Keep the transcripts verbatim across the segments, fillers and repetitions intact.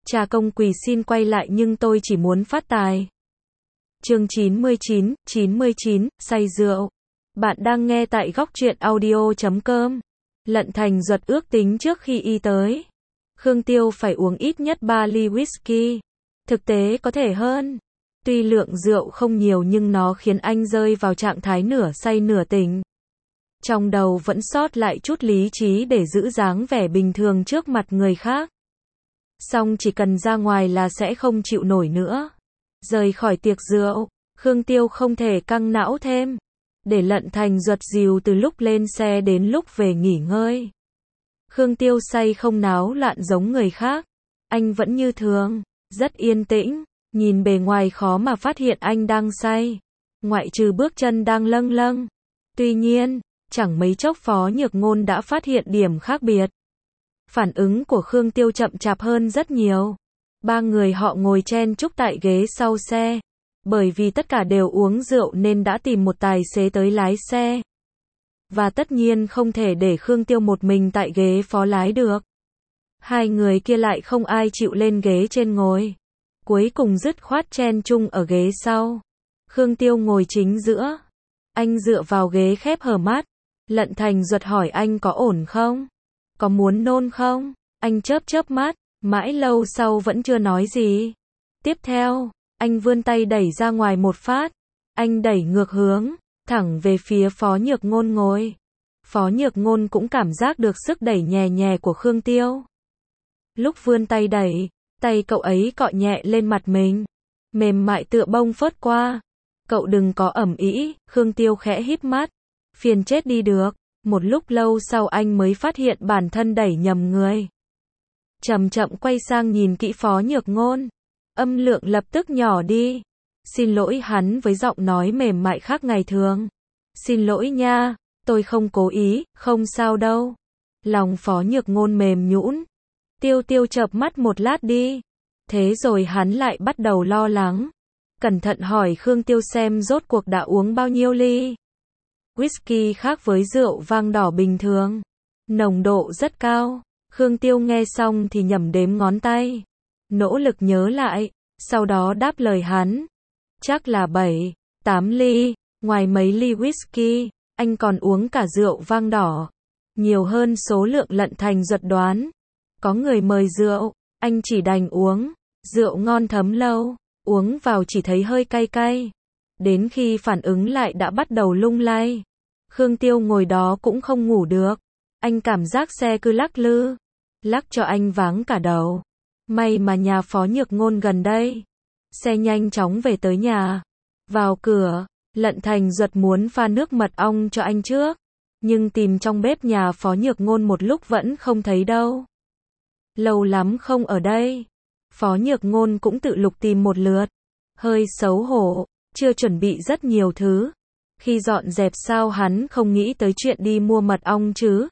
Cha công quỳ xin quay lại nhưng tôi chỉ muốn phát tài. Chương chín mươi chín, chín mươi chín, say rượu. Bạn đang nghe tại góc truyện audio chấm com. Lận Thành Duật ước tính trước khi y tới, Khương Tiêu phải uống ít nhất ba ly whisky. Thực tế có thể hơn. Tuy lượng rượu không nhiều nhưng nó khiến anh rơi vào trạng thái nửa say nửa tỉnh. Trong đầu vẫn sót lại chút lý trí để giữ dáng vẻ bình thường trước mặt người khác. Xong chỉ cần ra ngoài là sẽ không chịu nổi nữa. Rời khỏi tiệc rượu, Khương Tiêu không thể căng não thêm. Để Lận Thành Duật dìu từ lúc lên xe đến lúc về nghỉ ngơi. Khương Tiêu say không náo loạn giống người khác. Anh vẫn như thường, rất yên tĩnh. Nhìn bề ngoài khó mà phát hiện anh đang say. Ngoại trừ bước chân đang lâng lâng. Tuy nhiên, chẳng mấy chốc Phó Nhược Ngôn đã phát hiện điểm khác biệt. Phản ứng của Khương Tiêu chậm chạp hơn rất nhiều. Ba người họ ngồi chen chúc tại ghế sau xe. Bởi vì tất cả đều uống rượu nên đã tìm một tài xế tới lái xe. Và tất nhiên không thể để Khương Tiêu một mình tại ghế phó lái được. Hai người kia lại không ai chịu lên ghế trên ngồi. Cuối cùng dứt khoát chen chung ở ghế sau. Khương Tiêu ngồi chính giữa. Anh dựa vào ghế khép hờ mắt. Lận Thành Duật hỏi anh có ổn không? Có muốn nôn không? Anh chớp chớp mắt, mãi lâu sau vẫn chưa nói gì. Tiếp theo, anh vươn tay đẩy ra ngoài một phát. Anh đẩy ngược hướng, thẳng về phía Phó Nhược Ngôn ngồi. Phó Nhược Ngôn cũng cảm giác được sức đẩy nhẹ nhẹ của Khương Tiêu. Lúc vươn tay đẩy, tay cậu ấy cọ nhẹ lên mặt mình. Mềm mại tựa bông phớt qua. Cậu đừng có ẩm ĩ, Khương Tiêu khẽ híp mắt. Phiền chết đi được. Một lúc lâu sau anh mới phát hiện bản thân đẩy nhầm người. Chậm chậm quay sang nhìn kỹ Phó Nhược Ngôn. Âm lượng lập tức nhỏ đi. Xin lỗi hắn với giọng nói mềm mại khác ngày thường. Xin lỗi nha, tôi không cố ý, không sao đâu. Lòng Phó Nhược Ngôn mềm nhũn. Tiêu Tiêu chợp mắt một lát đi. Thế rồi hắn lại bắt đầu lo lắng. Cẩn thận hỏi Khương Tiêu xem rốt cuộc đã uống bao nhiêu ly. Whisky khác với rượu vang đỏ bình thường. Nồng độ rất cao. Khương Tiêu nghe xong thì nhẩm đếm ngón tay. Nỗ lực nhớ lại. Sau đó đáp lời hắn. Chắc là bảy, tám ly. Ngoài mấy ly whisky, anh còn uống cả rượu vang đỏ. Nhiều hơn số lượng Lận Thành Duật đoán. Có người mời rượu, anh chỉ đành uống. Rượu ngon thấm lâu. Uống vào chỉ thấy hơi cay cay. Đến khi phản ứng lại đã bắt đầu lung lay. Khương Tiêu ngồi đó cũng không ngủ được. Anh cảm giác xe cứ lắc lư. Lắc cho anh váng cả đầu. May mà nhà Phó Nhược Ngôn gần đây. Xe nhanh chóng về tới nhà. Vào cửa, Lận Thành Duật muốn pha nước mật ong cho anh trước. Nhưng tìm trong bếp nhà Phó Nhược Ngôn một lúc vẫn không thấy đâu. Lâu lắm không ở đây. Phó Nhược Ngôn cũng tự lục tìm một lượt. Hơi xấu hổ, chưa chuẩn bị rất nhiều thứ. Khi dọn dẹp sao hắn không nghĩ tới chuyện đi mua mật ong chứ?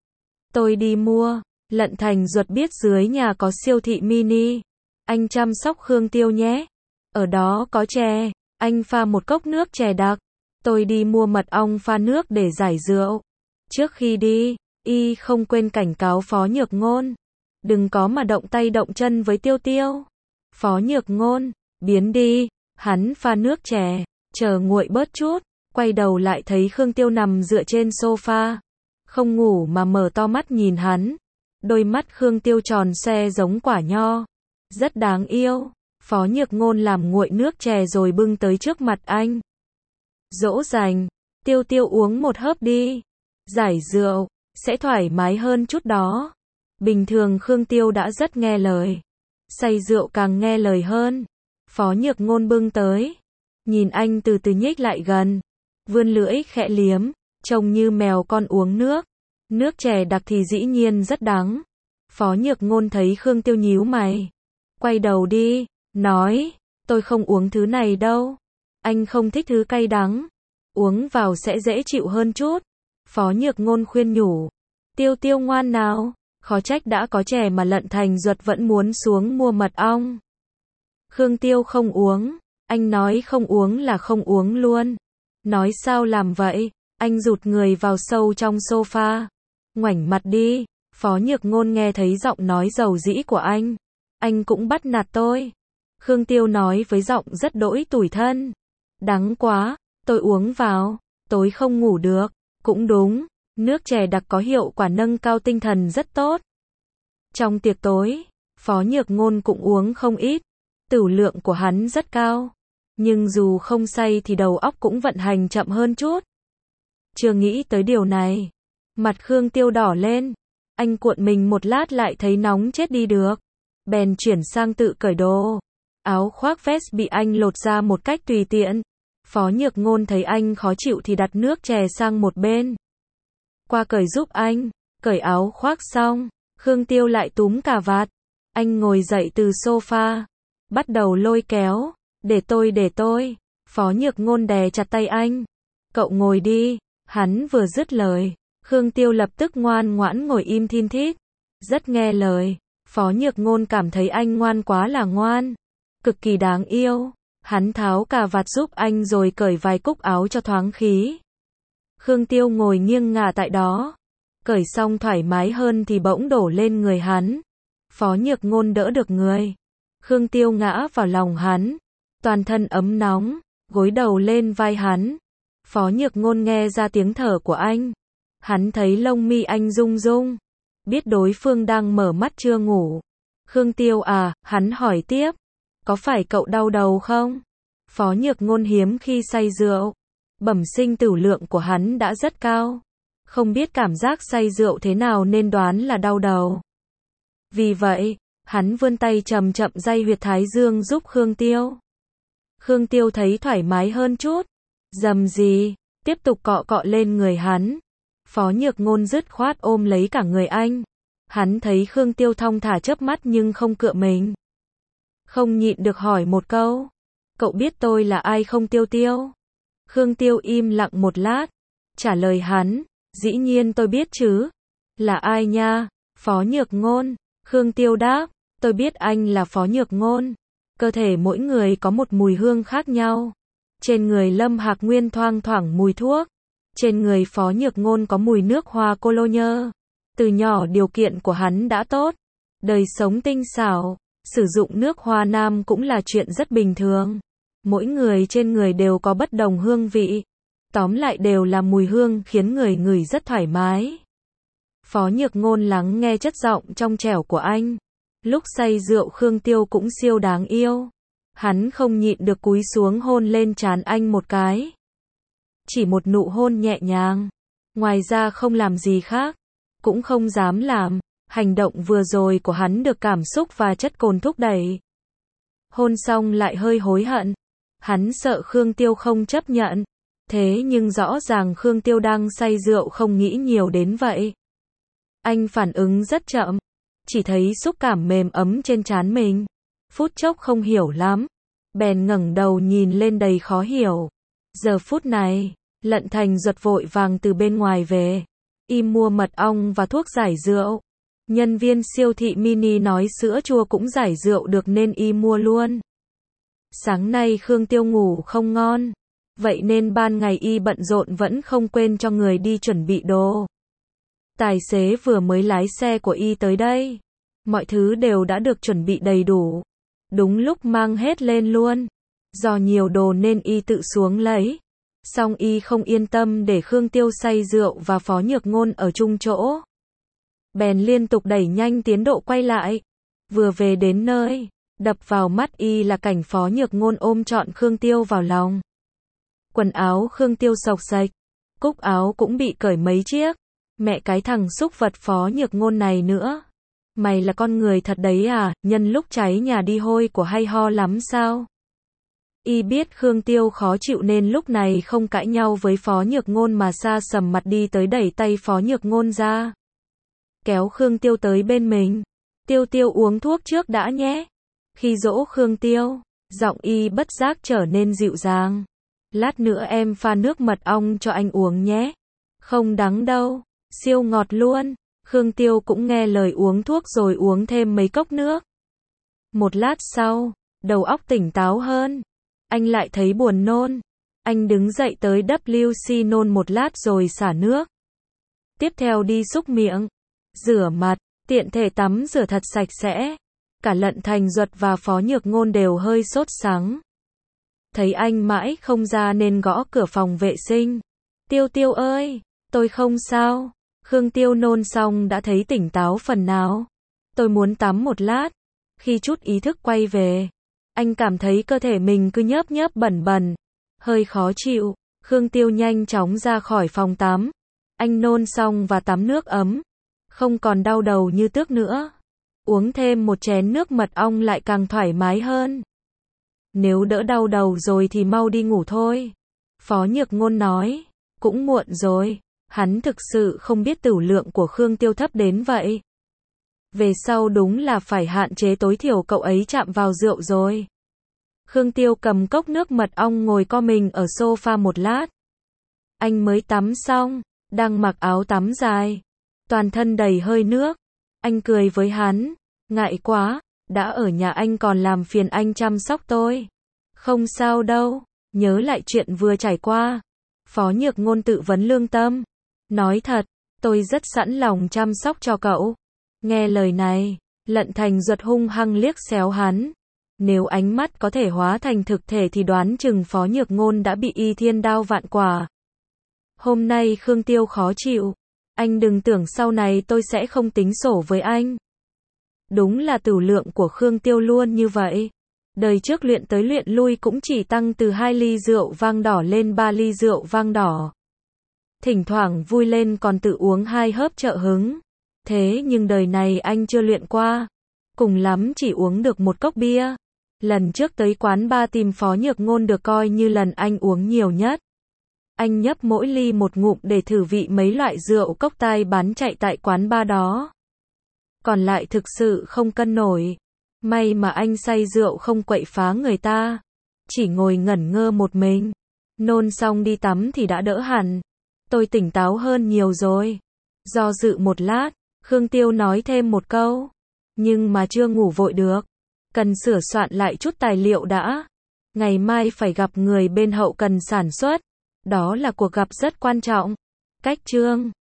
Tôi đi mua. Lận Thành Duật biết dưới nhà có siêu thị mini. Anh chăm sóc Khương Tiêu nhé. Ở đó có chè. Anh pha một cốc nước chè đặc. Tôi đi mua mật ong pha nước để giải rượu. Trước khi đi, y không quên cảnh cáo Phó Nhược Ngôn. Đừng có mà động tay động chân với Tiêu Tiêu. Phó Nhược Ngôn, biến đi. Hắn pha nước chè, chờ nguội bớt chút. Quay đầu lại thấy Khương Tiêu nằm dựa trên sofa. Không ngủ mà mở to mắt nhìn hắn. Đôi mắt Khương Tiêu tròn xoe giống quả nho. Rất đáng yêu. Phó Nhược Ngôn làm nguội nước chè rồi bưng tới trước mặt anh. Dỗ dành. Tiêu Tiêu uống một hớp đi. Giải rượu. Sẽ thoải mái hơn chút đó. Bình thường Khương Tiêu đã rất nghe lời. Say rượu càng nghe lời hơn. Phó Nhược Ngôn bưng tới. Nhìn anh từ từ nhích lại gần. Vươn lưỡi khẽ liếm. Trông như mèo con uống nước. Nước chè đặc thì dĩ nhiên rất đắng. Phó Nhược Ngôn thấy Khương Tiêu nhíu mày. Quay đầu đi. Nói. Tôi không uống thứ này đâu. Anh không thích thứ cay đắng. Uống vào sẽ dễ chịu hơn chút. Phó Nhược Ngôn khuyên nhủ. Tiêu Tiêu ngoan nào. Khó trách đã có chè mà Lận Thành Duật vẫn muốn xuống mua mật ong. Khương Tiêu không uống. Anh nói không uống là không uống luôn. Nói sao làm vậy? Anh rụt người vào sâu trong sofa. Ngoảnh mặt đi. Phó Nhược Ngôn nghe thấy giọng nói dầu dĩ của anh. Anh cũng bắt nạt tôi. Khương Tiêu nói với giọng rất đỗi tủi thân. Đắng quá, tôi uống vào, tối không ngủ được. Cũng đúng, nước chè đặc có hiệu quả nâng cao tinh thần rất tốt. Trong tiệc tối, Phó Nhược Ngôn cũng uống không ít. Tửu lượng của hắn rất cao. Nhưng dù không say thì đầu óc cũng vận hành chậm hơn chút. Chưa nghĩ tới điều này. Mặt Khương Tiêu đỏ lên. Anh cuộn mình một lát lại thấy nóng chết đi được. Bèn chuyển sang tự cởi đồ. Áo khoác vest bị anh lột ra một cách tùy tiện. Phó Nhược Ngôn thấy anh khó chịu thì đặt nước chè sang một bên. Qua cởi giúp anh. Cởi áo khoác xong, Khương Tiêu lại túm cà vạt. Anh ngồi dậy từ sofa. Bắt đầu lôi kéo. Để tôi để tôi. Phó Nhược Ngôn đè chặt tay anh. Cậu ngồi đi. Hắn vừa dứt lời. Khương Tiêu lập tức ngoan ngoãn ngồi im thin thít. Rất nghe lời. Phó Nhược Ngôn cảm thấy anh ngoan quá là ngoan. Cực kỳ đáng yêu. Hắn tháo cà vạt giúp anh rồi cởi vài cúc áo cho thoáng khí. Khương Tiêu ngồi nghiêng ngả tại đó. Cởi xong thoải mái hơn thì bỗng đổ lên người hắn. Phó Nhược Ngôn đỡ được người. Khương Tiêu ngã vào lòng hắn. Toàn thân ấm nóng, gối đầu lên vai hắn. Phó Nhược Ngôn nghe ra tiếng thở của anh. Hắn thấy lông mi anh rung rung. Biết đối phương đang mở mắt chưa ngủ. Khương Tiêu à, hắn hỏi tiếp. Có phải cậu đau đầu không? Phó Nhược Ngôn hiếm khi say rượu. Bẩm sinh tửu lượng của hắn đã rất cao. Không biết cảm giác say rượu thế nào nên đoán là đau đầu. Vì vậy, hắn vươn tay chậm chậm day huyệt thái dương giúp Khương Tiêu. Khương Tiêu thấy thoải mái hơn chút. Dầm gì, tiếp tục cọ cọ lên người hắn. Phó Nhược Ngôn dứt khoát ôm lấy cả người anh. Hắn thấy Khương Tiêu thong thả chớp mắt nhưng không cựa mình. Không nhịn được hỏi một câu. Cậu biết tôi là ai không Tiêu Tiêu? Khương Tiêu im lặng một lát. Trả lời hắn. Dĩ nhiên tôi biết chứ. Là ai nha? Phó Nhược Ngôn. Khương Tiêu đáp. Tôi biết anh là Phó Nhược Ngôn. Cơ thể mỗi người có một mùi hương khác nhau. Trên người Lâm Hạc Nguyên thoang thoảng mùi thuốc. Trên người Phó Nhược Ngôn có mùi nước hoa cô lô nhơ. Từ nhỏ điều kiện của hắn đã tốt. Đời sống tinh xảo. Sử dụng nước hoa nam cũng là chuyện rất bình thường. Mỗi người trên người đều có bất đồng hương vị. Tóm lại đều là mùi hương khiến người ngửi rất thoải mái. Phó Nhược Ngôn lắng nghe chất giọng trong trẻo của anh. Lúc say rượu Khương Tiêu cũng siêu đáng yêu. Hắn không nhịn được cúi xuống hôn lên trán anh một cái. Chỉ một nụ hôn nhẹ nhàng. Ngoài ra không làm gì khác. Cũng không dám làm. Hành động vừa rồi của hắn được cảm xúc và chất cồn thúc đẩy. Hôn xong lại hơi hối hận. Hắn sợ Khương Tiêu không chấp nhận. Thế nhưng rõ ràng Khương Tiêu đang say rượu không nghĩ nhiều đến vậy. Anh phản ứng rất chậm. Chỉ thấy xúc cảm mềm ấm trên trán mình. Phút chốc không hiểu lắm. Bèn ngẩng đầu nhìn lên đầy khó hiểu. Giờ phút này, Lận Thành Duật vội vàng từ bên ngoài về. Y mua mật ong và thuốc giải rượu. Nhân viên siêu thị mini nói sữa chua cũng giải rượu được nên y mua luôn. Sáng nay Khương Tiêu ngủ không ngon. Vậy nên ban ngày y bận rộn vẫn không quên cho người đi chuẩn bị đồ. Tài xế vừa mới lái xe của y tới đây. Mọi thứ đều đã được chuẩn bị đầy đủ. Đúng lúc mang hết lên luôn. Do nhiều đồ nên y tự xuống lấy. Song y không yên tâm để Khương Tiêu say rượu và Phó Nhược Ngôn ở chung chỗ. Bèn liên tục đẩy nhanh tiến độ quay lại. Vừa về đến nơi, đập vào mắt y là cảnh Phó Nhược Ngôn ôm trọn Khương Tiêu vào lòng. Quần áo Khương Tiêu xộc xệch, cúc áo cũng bị cởi mấy chiếc. Mẹ cái thằng xúc vật Phó Nhược Ngôn này nữa. Mày là con người thật đấy à, nhân lúc cháy nhà đi hôi của hay ho lắm sao? Y biết Khương Tiêu khó chịu nên lúc này không cãi nhau với Phó Nhược Ngôn mà sa sầm mặt đi tới đẩy tay Phó Nhược Ngôn ra. Kéo Khương Tiêu tới bên mình. Tiêu Tiêu uống thuốc trước đã nhé. Khi dỗ Khương Tiêu, giọng y bất giác trở nên dịu dàng. Lát nữa em pha nước mật ong cho anh uống nhé. Không đắng đâu, siêu ngọt luôn. Khương Tiêu cũng nghe lời uống thuốc rồi uống thêm mấy cốc nước. Một lát sau, đầu óc tỉnh táo hơn. Anh lại thấy buồn nôn. Anh đứng dậy tới vê kép xê nôn một lát rồi xả nước. Tiếp theo đi súc miệng, rửa mặt, tiện thể tắm rửa thật sạch sẽ. Cả Lận Thành Duật và Phó Nhược Ngôn đều hơi sốt sắng. Thấy anh mãi không ra nên gõ cửa phòng vệ sinh. Tiêu Tiêu ơi, tôi không sao. Khương Tiêu nôn xong đã thấy tỉnh táo phần nào. Tôi muốn tắm một lát. Khi chút ý thức quay về, anh cảm thấy cơ thể mình cứ nhớp nhớp bẩn bẩn, hơi khó chịu. Khương Tiêu nhanh chóng ra khỏi phòng tắm. Anh nôn xong và tắm nước ấm, không còn đau đầu như trước nữa. Uống thêm một chén nước mật ong lại càng thoải mái hơn. Nếu đỡ đau đầu rồi thì mau đi ngủ thôi. Phó Nhược Ngôn nói, cũng muộn rồi. Hắn thực sự không biết tửu lượng của Khương Tiêu thấp đến vậy. Về sau đúng là phải hạn chế tối thiểu cậu ấy chạm vào rượu rồi. Khương Tiêu cầm cốc nước mật ong ngồi co mình ở sofa một lát. Anh mới tắm xong, đang mặc áo tắm dài, toàn thân đầy hơi nước. Anh cười với hắn, ngại quá, đã ở nhà anh còn làm phiền anh chăm sóc tôi. Không sao đâu, nhớ lại chuyện vừa trải qua. Phó Nhược Ngôn tự vấn lương tâm. Nói thật, tôi rất sẵn lòng chăm sóc cho cậu. Nghe lời này, Lận Thành Duật hung hăng liếc xéo hắn. Nếu ánh mắt có thể hóa thành thực thể thì đoán chừng Phó Nhược Ngôn đã bị y thiên đao vạn quả. Hôm nay Khương Tiêu khó chịu. Anh đừng tưởng sau này tôi sẽ không tính sổ với anh. Đúng là tửu lượng của Khương Tiêu luôn như vậy. Đời trước luyện tới luyện lui cũng chỉ tăng từ hai ly rượu vang đỏ lên ba ly rượu vang đỏ. Thỉnh thoảng vui lên còn tự uống hai hớp trợ hứng. Thế nhưng đời này anh chưa luyện qua. Cùng lắm chỉ uống được một cốc bia. Lần trước tới quán bar tìm Phó Nhược Ngôn được coi như lần anh uống nhiều nhất. Anh nhấp mỗi ly một ngụm để thử vị mấy loại rượu cốc tai bán chạy tại quán bar đó. Còn lại thực sự không cân nổi. May mà anh say rượu không quậy phá người ta. Chỉ ngồi ngẩn ngơ một mình. Nôn xong đi tắm thì đã đỡ hẳn. Tôi tỉnh táo hơn nhiều rồi. Do dự một lát, Khương Tiêu nói thêm một câu. Nhưng mà chưa ngủ vội được. Cần sửa soạn lại chút tài liệu đã. Ngày mai phải gặp người bên hậu cần sản xuất. Đó là cuộc gặp rất quan trọng. Cách chương